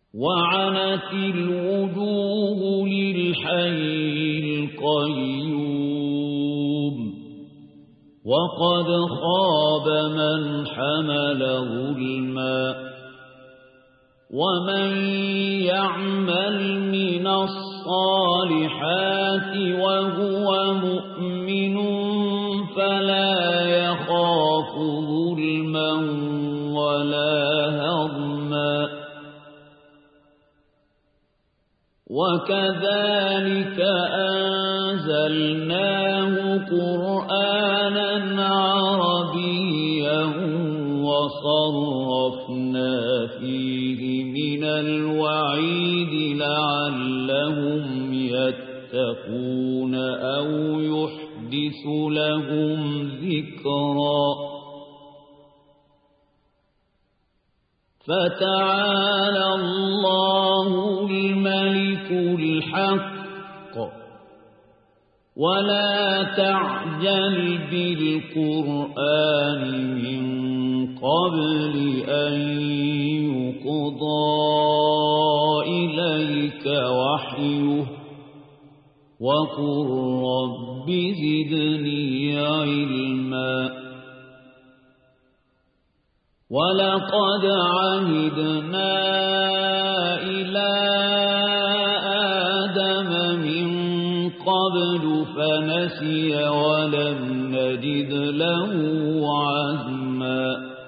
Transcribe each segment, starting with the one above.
وعنت الوجوه للحي القيوم وقد خاب من حمل ظلما ومن يعمل من الصالحات وهو مؤمن فلا يخاف ظلما ولا هضما وكذلك أنزلناه قرآنا عربيا وصرفنا فيه من الوعيد لعلهم يتقون أو يحدث لهم ذكرا فتعالى الله الملك الحق ولا تعجل بالقرآن من قبل أن يقضى إليك وحيه وقل رب زدني علما ولقد عهدنا إلى آدم من قبل فنسي ولم نجد له عزما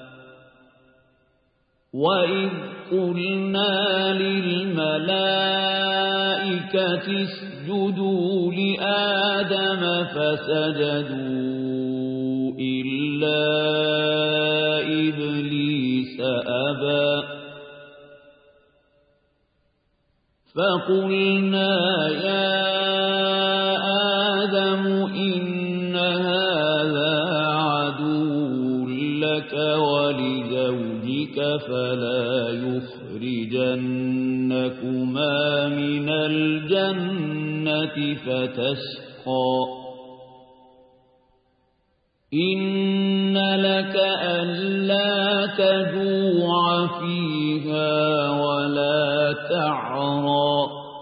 وإذ قلنا للملائكة اسجدوا لآدم فسجدوا إلا إبليس أبى فقلنا يا آدم إن هذا عدو لك ولزوجك فلا يخرجنكما من الجنة فتشقى إن لك ألا تجوع فيها ولا تعرى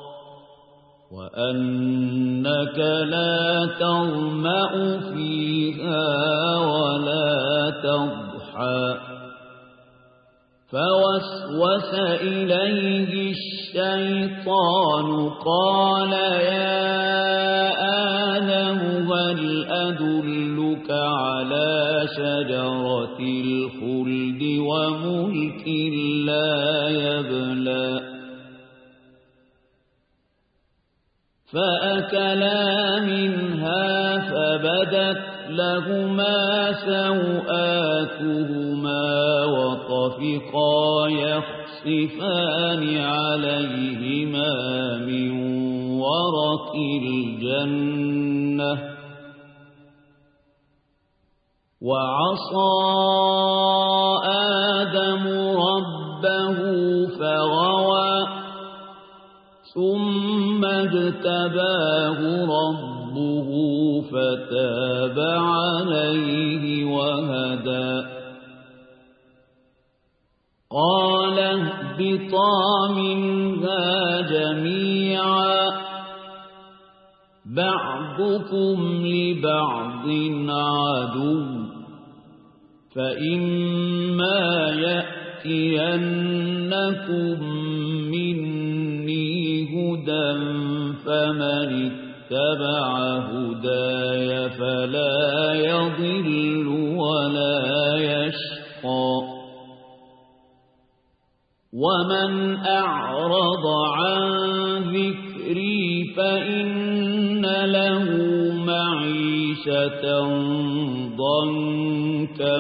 وأنك لا تظمأ فيها ولا تضحى فوسوس إليه الشيطان قال يا آدم هل أدلك على شجرة الخلد وملك لا يبلى فأكلا منها فبدت لهما سوآتهما وطفقا يخصفان عليهما من ورق الجنة وعصى آدم ربه فغوى ثم اجتباه ربه فتاب عليه وهدى قال اهبطا منها جميعا بعضكم لبعض عدو فإما يأتينكم مني هدى فمن اتبع هداي فلا يضل ولا يشقى ومن أعرض عن ذكري فإن له معيشة ضنكا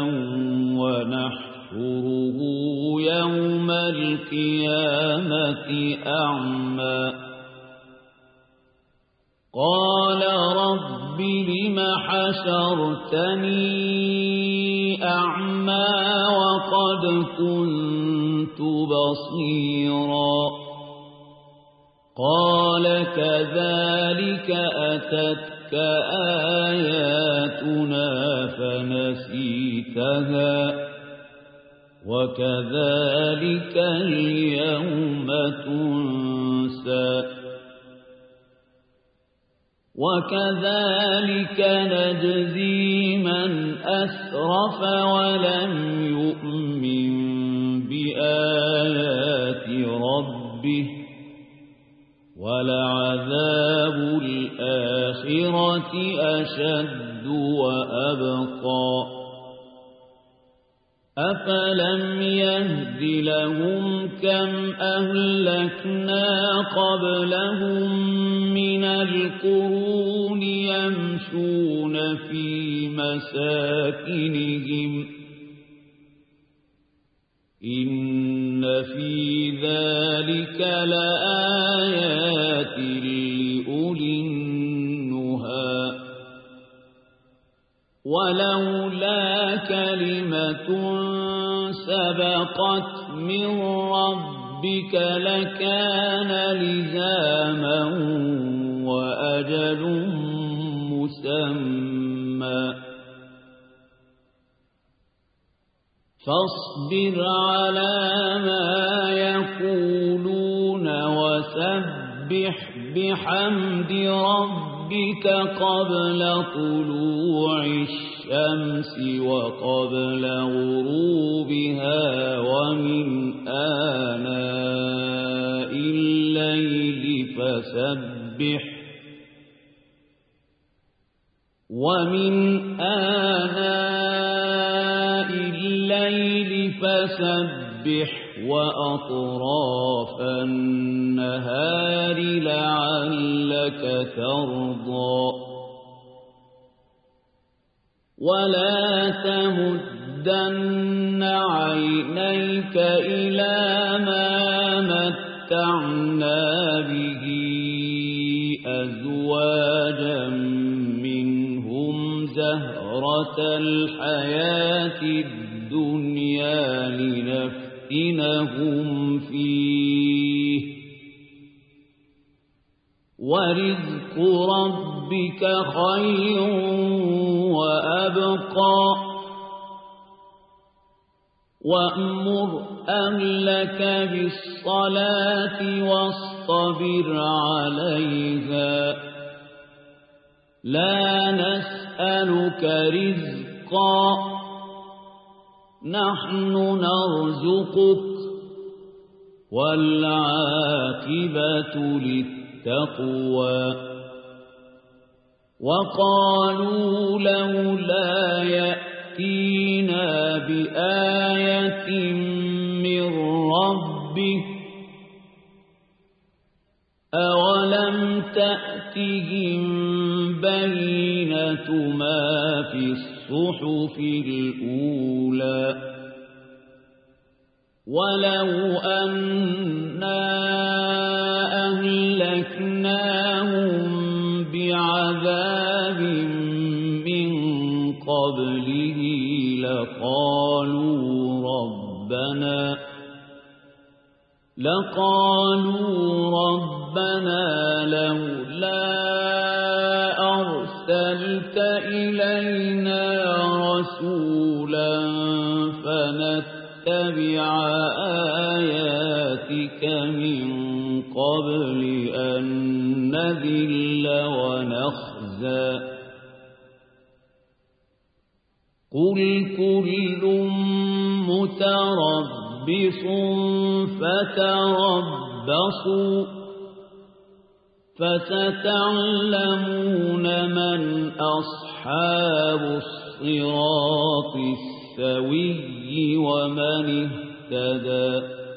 ونحشره يوم القيامة أعمى قال رب لم حشرتني أعمى وقد كنت بصيرا قال كذلك أتتك آياتنا فنسيتها وكذلك اليوم تنسى وكذلك نجزي من أسرف ولم يؤمن بآيات ربه ولعذاب الآخرة أشد وأبقى أفلم يهد لهم كم أهلكنا قبلهم من القرون يمشون في مساكنهم إن في ذلك لآيات لأولي النهى ولولا كلمة سبقت من ربك لكان لزاما وأجل مسمى فاصبر على ما يقولون وسبح بحمد ربك قبل طلوع الشمس وقبل غروبها ومن آناء الليل فسبح وأطراف النهار لعلك ترضى ولا تمدن عينيك إلى ما متعنا به أزواجا منهم زهرة الحياة الدنيا لنفتنهم فيه ورزق ربك خير وأبقى وأمر أهلك بالصلاة واصطبر عليها لا نسألك رزقا نحن نرزقك والعاقبة للتقوى وقالوا لولا يأتينا بآية من ربه أولم تأتهم بينة ما في الصحف الأولى ولو أنا أهلكناهم بعذاب من قبله لقالوا ربنا لولا أرسلت إلينا رسولا فنتبع آياتك من قبل أن نذل ونخزى قل كل متربص فتربصوا فستعلمون من أصحاب الصراط السوي ومن اهتدى